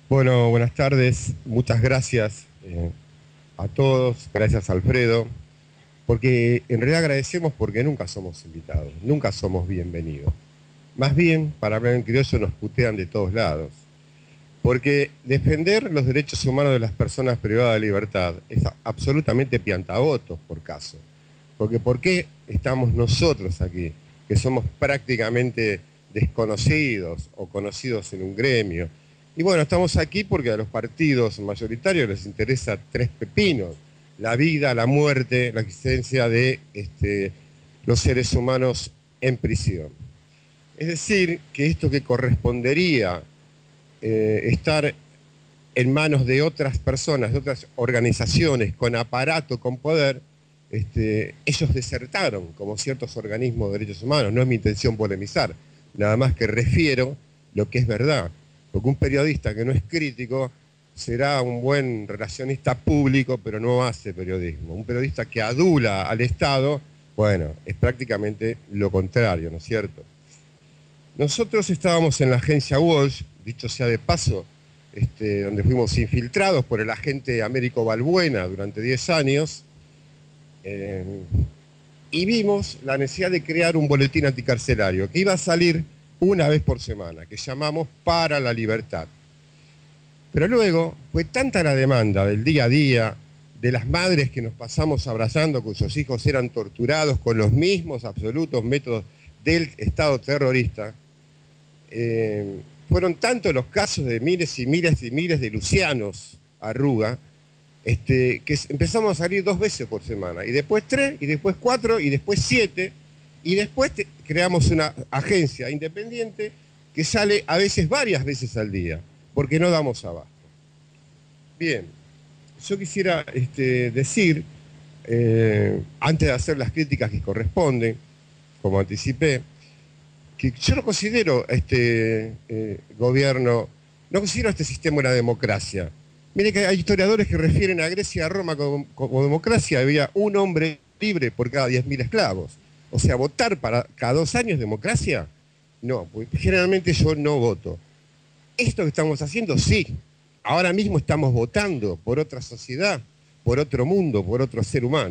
Bueno, buenas tardes. Muchas gracias a todos. Gracias, Alfredo. Porque en realidad agradecemos porque nunca somos invitados, nunca somos bienvenidos. Más bien, para hablar en criollo, nos putean de todos lados. Porque defender los derechos humanos de las personas privadas de libertad es absolutamente piantabotos por caso. Porque ¿por qué estamos nosotros aquí, que somos prácticamente desconocidos o conocidos en un gremio? Y bueno, estamos aquí porque a los partidos mayoritarios les interesa tres pepinos: la vida, la muerte, la existencia de los seres humanos en prisión. Es decir, que esto que correspondería estar en manos de otras personas, de otras organizaciones, con aparato, con poder, ellos desertaron como ciertos organismos de derechos humanos. No es mi intención polemizar, nada más que refiero lo que es verdad. Porque un periodista que no es crítico será un buen relacionista público, pero no hace periodismo. Un periodista que adula al Estado, bueno, es prácticamente lo contrario, ¿no es cierto? Nosotros estábamos en la agencia Walsh, dicho sea de paso, donde fuimos infiltrados por el agente Américo Balbuena durante 10 años, y vimos la necesidad de crear un boletín anticarcelario que iba a salir una vez por semana, que llamamos Para la Libertad. Pero luego fue tanta la demanda del día a día, de las madres que nos pasamos abrazando, cuyos hijos eran torturados con los mismos absolutos métodos del Estado terrorista. Fueron tantos los casos de miles y miles y miles de Lucianos Arruga, que empezamos a salir 2 veces por semana, y después 3, y después 4, y después 7, y después creamos una agencia independiente que sale a veces varias veces al día, porque no damos abasto. Bien, yo quisiera decir, antes de hacer las críticas que corresponden, como anticipé, que yo no considero gobierno, no considero este sistema una democracia. Mire que hay historiadores que refieren a Grecia y a Roma como democracia. Había un hombre libre por cada 10.000 esclavos. O sea, votar para cada 2 años democracia, no, porque generalmente yo no voto. Esto que estamos haciendo, sí. Ahora mismo estamos votando por otra sociedad, por otro mundo, por otro ser humano.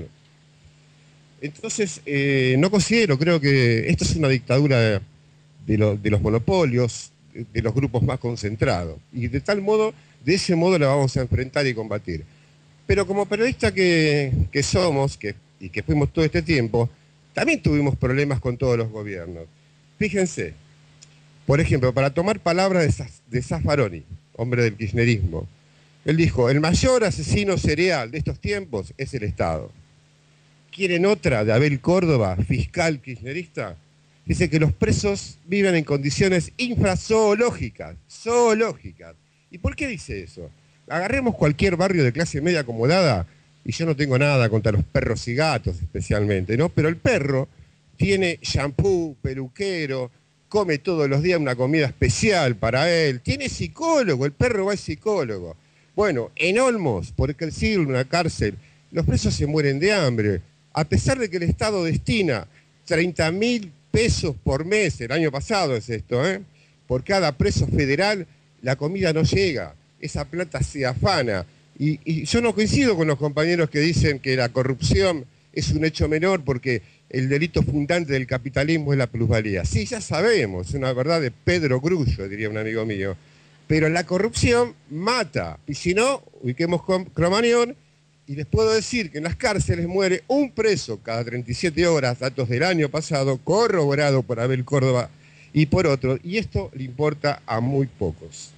Entonces, no considero, creo que esto es una dictadura de los monopolios, de los grupos más concentrados. Y de ese modo la vamos a enfrentar y combatir. Pero como periodista que somos, y que fuimos todo este tiempo, también tuvimos problemas con todos los gobiernos. Fíjense, por ejemplo, para tomar palabras de Zaffaroni, hombre del kirchnerismo, él dijo: el mayor asesino serial de estos tiempos es el Estado. ¿Quieren otra de Abel Córdoba, fiscal kirchnerista? Dice que los presos viven en condiciones infrazoológicas, zoológicas. ¿Y por qué dice eso? Agarremos cualquier barrio de clase media acomodada, y yo no tengo nada contra los perros y gatos especialmente, ¿no? Pero el perro tiene shampoo, peluquero, come todos los días una comida especial para él, tiene psicólogo, el perro va al psicólogo. Bueno, en Olmos, por el siglo, una cárcel, los presos se mueren de hambre, a pesar de que el Estado destina 30.000 pesos por mes, el año pasado es esto, por cada preso federal, la comida no llega, esa plata se afana. Y yo no coincido con los compañeros que dicen que la corrupción es un hecho menor porque el delito fundante del capitalismo es la plusvalía. Sí, ya sabemos, es una verdad de Pedro Grullo, diría un amigo mío. Pero la corrupción mata, y si no, ubiquemos Cromañón, y les puedo decir que en las cárceles muere un preso cada 37 horas, datos del año pasado, corroborado por Abel Córdoba y por otros, y esto le importa a muy pocos.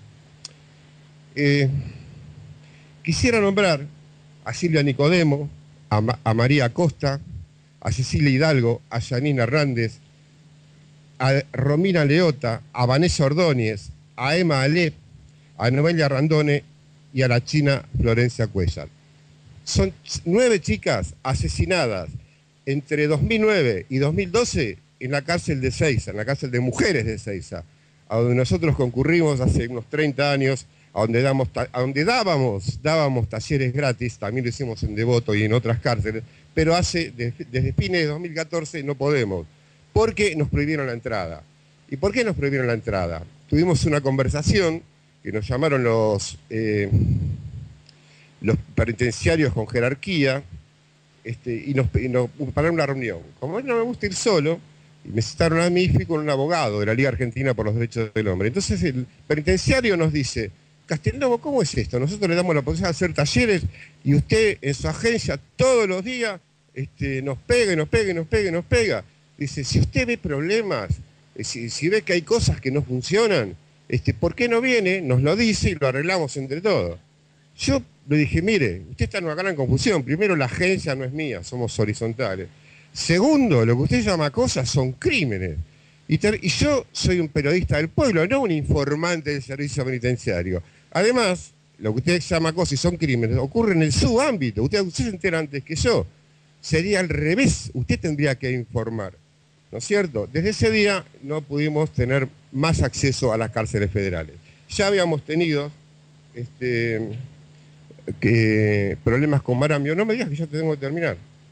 Quisiera nombrar a Silvia Nicodemo, a María Acosta, a Cecilia Hidalgo, a Yanina Hernández, a Romina Leota, a Vanessa Ordóñez, a Emma Alep, a Noelia Randone y a la china Florencia Cuellar. Son 9 chicas asesinadas entre 2009 y 2012 en la cárcel de Seiza, en la cárcel de mujeres de Seiza, a donde nosotros concurrimos hace unos 30 años, a donde dábamos talleres gratis, también lo hicimos en Devoto y en otras cárceles, pero desde fines de 2014 no podemos, porque nos prohibieron la entrada. ¿Y por qué nos prohibieron la entrada? Tuvimos una conversación que nos llamaron los penitenciarios con jerarquía, y nos pararon una reunión. Como a mí no me gusta ir solo, y me citaron a mí, fui con un abogado de la Liga Argentina por los Derechos del Hombre. Entonces el penitenciario nos dice: Castelnuovo, ¿cómo es esto? Nosotros le damos la posibilidad de hacer talleres y usted en su agencia todos los días nos pega y nos pega y nos pega y nos pega. Dice, si usted ve problemas, si ve que hay cosas que no funcionan, ¿por qué no viene? Nos lo dice y lo arreglamos entre todos. Yo le dije, mire, usted está en una gran confusión. Primero, la agencia no es mía, somos horizontales. Segundo, lo que usted llama cosas son crímenes. Y yo soy un periodista del pueblo, no un informante del servicio penitenciario. Además, lo que usted llama cosas y son crímenes ocurre en el subámbito. Usted se entera antes que yo. Sería al revés, usted tendría que informar, ¿no es cierto? Desde ese día no pudimos tener más acceso a las cárceles federales. Ya habíamos tenido problemas con Maramio. No me digas que ya tengo que terminar.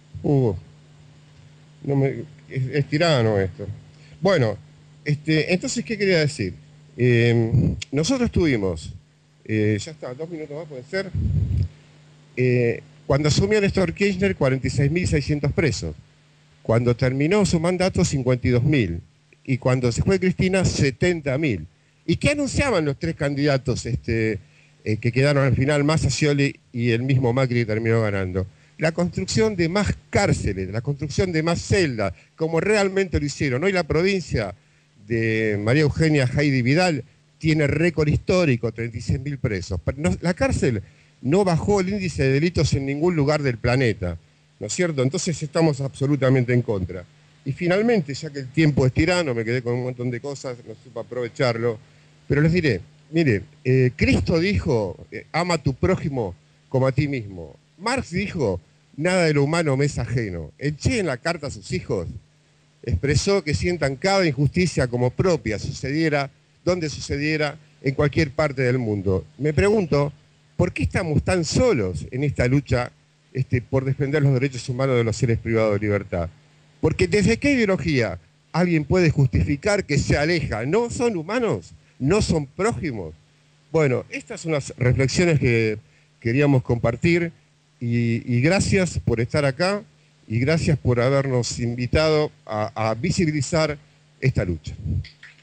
Es tirano esto. Bueno, entonces, ¿qué quería decir? Nosotros tuvimos, ya está, 2 minutos más, puede ser. Cuando asumió Néstor Kirchner, 46.600 presos. Cuando terminó su mandato, 52.000. Y cuando se fue Cristina, 70.000. ¿Y qué anunciaban los 3 candidatos que quedaron al final, Massa, Scioli y el mismo Macri, que terminó ganando? La construcción de más cárceles, la construcción de más celdas, como realmente lo hicieron. Hoy la provincia de María Eugenia Heidi Vidal tiene récord histórico, 36.000 presos. La cárcel no bajó el índice de delitos en ningún lugar del planeta, ¿no es cierto? Entonces estamos absolutamente en contra. Y finalmente, ya que el tiempo es tirano, me quedé con un montón de cosas, no supe aprovecharlo, pero les diré, mire, Cristo dijo, ama a tu prójimo como a ti mismo. Marx dijo, nada de lo humano me es ajeno. El Che, en la carta a sus hijos, expresó que sientan cada injusticia como propia, sucediera donde sucediera, en cualquier parte del mundo. Me pregunto, ¿por qué estamos tan solos en esta lucha por defender los derechos humanos de los seres privados de libertad? Porque ¿desde qué ideología alguien puede justificar que se aleja? ¿No son humanos? ¿No son prójimos? Bueno, estas son las reflexiones que queríamos compartir y gracias por estar acá y gracias por habernos invitado a visibilizar esta lucha.